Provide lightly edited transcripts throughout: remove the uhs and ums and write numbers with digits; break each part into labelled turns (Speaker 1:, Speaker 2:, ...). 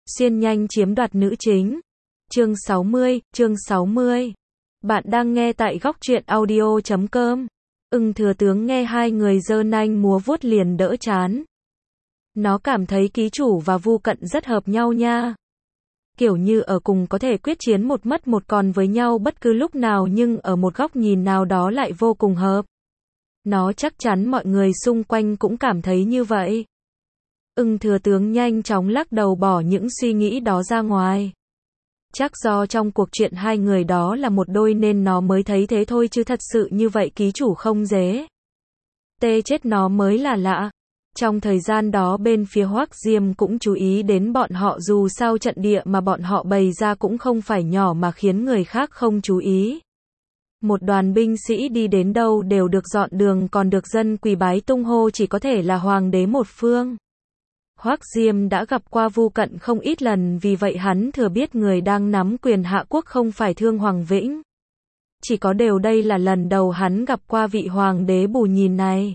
Speaker 1: Xuyên nhanh chiếm đoạt nữ chính. Chương 60. Bạn đang nghe tại góc truyện audio.com. Thừa tướng nghe hai người giơ nanh múa vuốt liền đỡ chán. Nó cảm thấy ký chủ và Vu Cận rất hợp nhau nha. Kiểu như ở cùng có thể quyết chiến một mất một còn với nhau bất cứ lúc nào, nhưng ở một góc nhìn nào đó lại vô cùng hợp. Nó chắc chắn mọi người xung quanh cũng cảm thấy như vậy. Thừa tướng nhanh chóng lắc đầu bỏ những suy nghĩ đó ra ngoài. Chắc do trong cuộc chuyện hai người đó là một đôi nên nó mới thấy thế thôi, chứ thật sự như vậy ký chủ không dễ. Tê chết nó mới là lạ. Trong thời gian đó bên phía Hoắc Diêm cũng chú ý đến bọn họ, dù sao trận địa mà bọn họ bày ra cũng không phải nhỏ mà khiến người khác không chú ý. Một đoàn binh sĩ đi đến đâu đều được dọn đường, còn được dân quỳ bái tung hô chỉ có thể là hoàng đế một phương. Hoắc Diêm đã gặp qua Vu Cận không ít lần, vì vậy hắn thừa biết người đang nắm quyền hạ quốc không phải Thương Hoàng Vĩnh. Chỉ có điều đây là lần đầu hắn gặp qua vị hoàng đế bù nhìn này.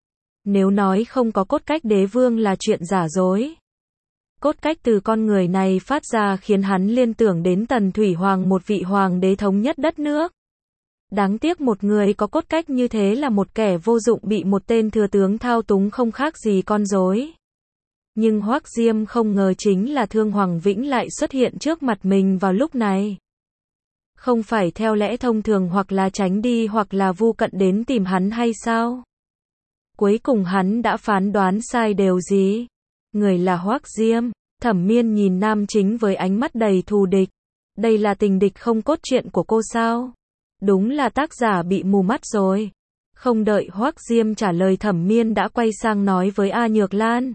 Speaker 1: Nếu nói không có cốt cách đế vương là chuyện giả dối. Cốt cách từ con người này phát ra khiến hắn liên tưởng đến Tần Thủy Hoàng, một vị hoàng đế thống nhất đất nước. Đáng tiếc một người có cốt cách như thế là một kẻ vô dụng bị một tên thừa tướng thao túng không khác gì con rối. Nhưng Hoắc Diêm không ngờ chính là Thương Hoàng Vĩnh lại xuất hiện trước mặt mình vào lúc này. Không phải theo lẽ thông thường hoặc là tránh đi hoặc là Vu Cận đến tìm hắn hay sao? Cuối cùng hắn đã phán đoán sai điều gì? Người là Hoắc Diêm. Thẩm Miên nhìn nam chính với ánh mắt đầy thù địch. Đây là tình địch không cốt truyện của cô sao? Đúng là tác giả bị mù mắt rồi. Không đợi Hoắc Diêm trả lời, Thẩm Miên đã quay sang nói với A Nhược Lan.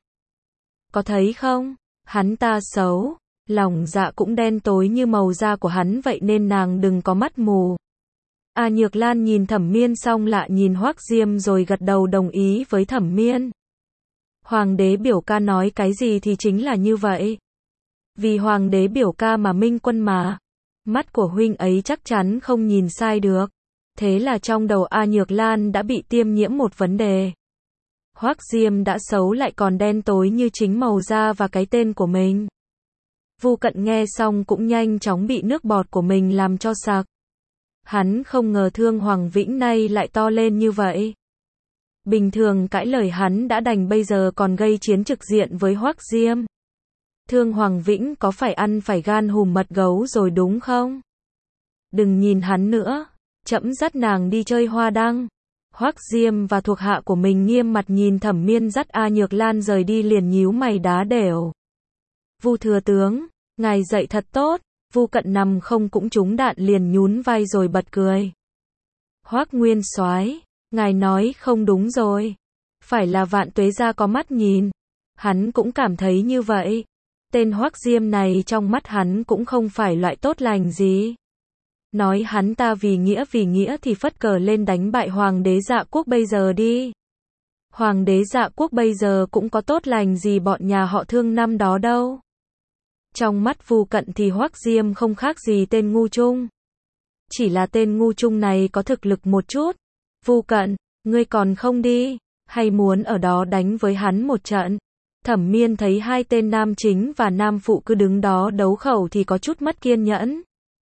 Speaker 1: Có thấy không? Hắn ta xấu. Lòng dạ cũng đen tối như màu da của hắn vậy nên nàng đừng có mắt mù. A Nhược Lan nhìn Thẩm Miên xong lại nhìn Hoắc Diêm rồi gật đầu đồng ý với Thẩm Miên. Hoàng đế biểu ca nói cái gì thì chính là như vậy. Vì hoàng đế biểu ca mà minh quân mà. Mắt của huynh ấy chắc chắn không nhìn sai được. Thế là trong đầu A Nhược Lan đã bị tiêm nhiễm một vấn đề. Hoắc Diêm đã xấu lại còn đen tối như chính màu da và cái tên của mình. Vu Cận nghe xong cũng nhanh chóng bị nước bọt của mình làm cho sặc. Hắn không ngờ Thương Hoàng Vĩnh nay lại to lên như vậy. Bình thường cãi lời hắn đã đành, bây giờ còn gây chiến trực diện với Hoắc Diêm. Thương Hoàng Vĩnh có phải ăn phải gan hùm mật gấu rồi đúng không? Đừng nhìn hắn nữa, trẫm dắt nàng đi chơi hoa đăng. Hoắc Diêm và thuộc hạ của mình nghiêm mặt nhìn Thẩm Miên dắt A Nhược Lan rời đi liền nhíu mày đá đểu. Vu thừa tướng, ngài dạy thật tốt. Vu Cận nằm không cũng trúng đạn liền nhún vai rồi bật cười. Hoắc Nguyên soái, ngài nói không đúng rồi. Phải là Vạn Tuế gia có mắt nhìn. Hắn cũng cảm thấy như vậy. Tên Hoắc Diêm này trong mắt hắn cũng không phải loại tốt lành gì. Nói hắn ta vì nghĩa thì phất cờ lên đánh bại Hoàng đế Dạ Quốc bây giờ đi. Hoàng đế Dạ Quốc bây giờ cũng có tốt lành gì bọn nhà họ Thương năm đó đâu. Trong mắt Vu Cận thì Hoắc Diêm không khác gì tên ngu trung. Chỉ là tên ngu trung này có thực lực một chút. Vu Cận, ngươi còn không đi, hay muốn ở đó đánh với hắn một trận? Thẩm Miên thấy hai tên nam chính và nam phụ cứ đứng đó đấu khẩu thì có chút mất kiên nhẫn.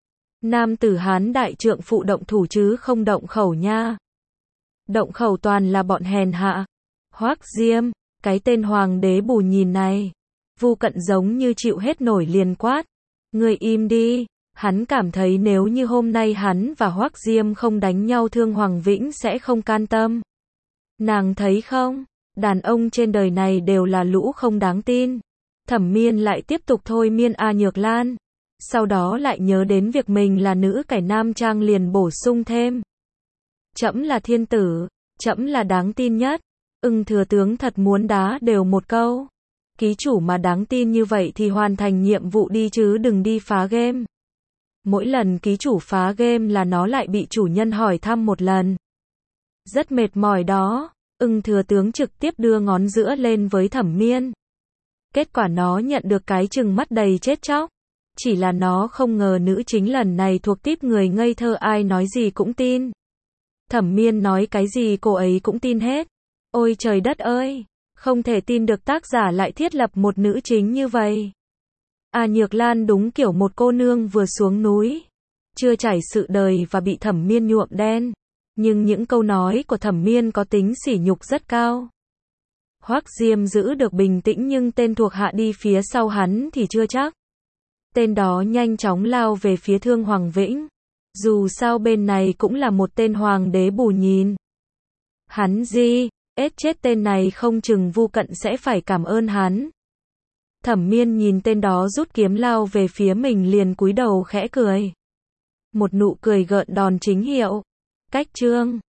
Speaker 1: Nam tử Hán đại trượng phụ động thủ chứ không động khẩu nha. Động khẩu toàn là bọn hèn hạ. Hoắc Diêm, cái tên hoàng đế bù nhìn này. Vu Cận giống như chịu hết nổi liền quát. Ngươi im đi. Hắn cảm thấy nếu như hôm nay hắn và Hoắc Diêm không đánh nhau Thương Hoàng Vĩnh sẽ không can tâm. Nàng thấy không? Đàn ông trên đời này đều là lũ không đáng tin. Thẩm Miên lại tiếp tục thôi miên A Nhược Lan. Sau đó lại nhớ đến việc mình là nữ cải nam trang liền bổ sung thêm. Trẫm là thiên tử, trẫm là đáng tin nhất. Thừa tướng thật muốn đá đều một câu. Ký chủ mà đáng tin như vậy thì hoàn thành nhiệm vụ đi chứ đừng đi phá game. Mỗi lần ký chủ phá game là nó lại bị chủ nhân hỏi thăm một lần. Rất mệt mỏi đó. Thừa tướng trực tiếp đưa ngón giữa lên với Thẩm Miên. Kết quả nó nhận được cái trừng mắt đầy chết chóc. Chỉ là nó không ngờ nữ chính lần này thuộc típ người ngây thơ, ai nói gì cũng tin. Thẩm Miên nói cái gì cô ấy cũng tin hết. Ôi trời đất ơi, không thể tin được tác giả lại thiết lập một nữ chính như vậy. À Nhược Lan đúng kiểu một cô nương vừa xuống núi, chưa trải sự đời và bị Thẩm Miên nhuộm đen. Nhưng những câu nói của Thẩm Miên có tính sỉ nhục rất cao. Hoắc Diêm giữ được bình tĩnh nhưng tên thuộc hạ đi phía sau hắn thì chưa chắc. Tên đó nhanh chóng lao về phía Thương Hoàng Vĩnh. Dù sao bên này cũng là một tên hoàng đế bù nhìn. Hắn chết tên này không chừng Vu Cận sẽ phải cảm ơn hắn. Thẩm Miên nhìn tên đó rút kiếm lao về phía mình liền cúi đầu khẽ cười. Một nụ cười gợn đòn chính hiệu. Cách chương